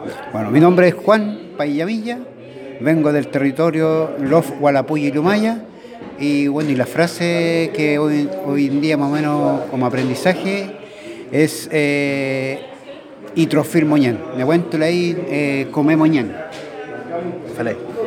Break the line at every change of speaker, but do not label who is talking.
Bueno, mi nombre es Juan Paillamilla, vengo del territorio Lof, Gualapuy y Lumaya. Y bueno, y la frase que hoy en día más o menos como aprendizaje es Itrofir Moñán. Me cuento ahí, come Moñán. Vale.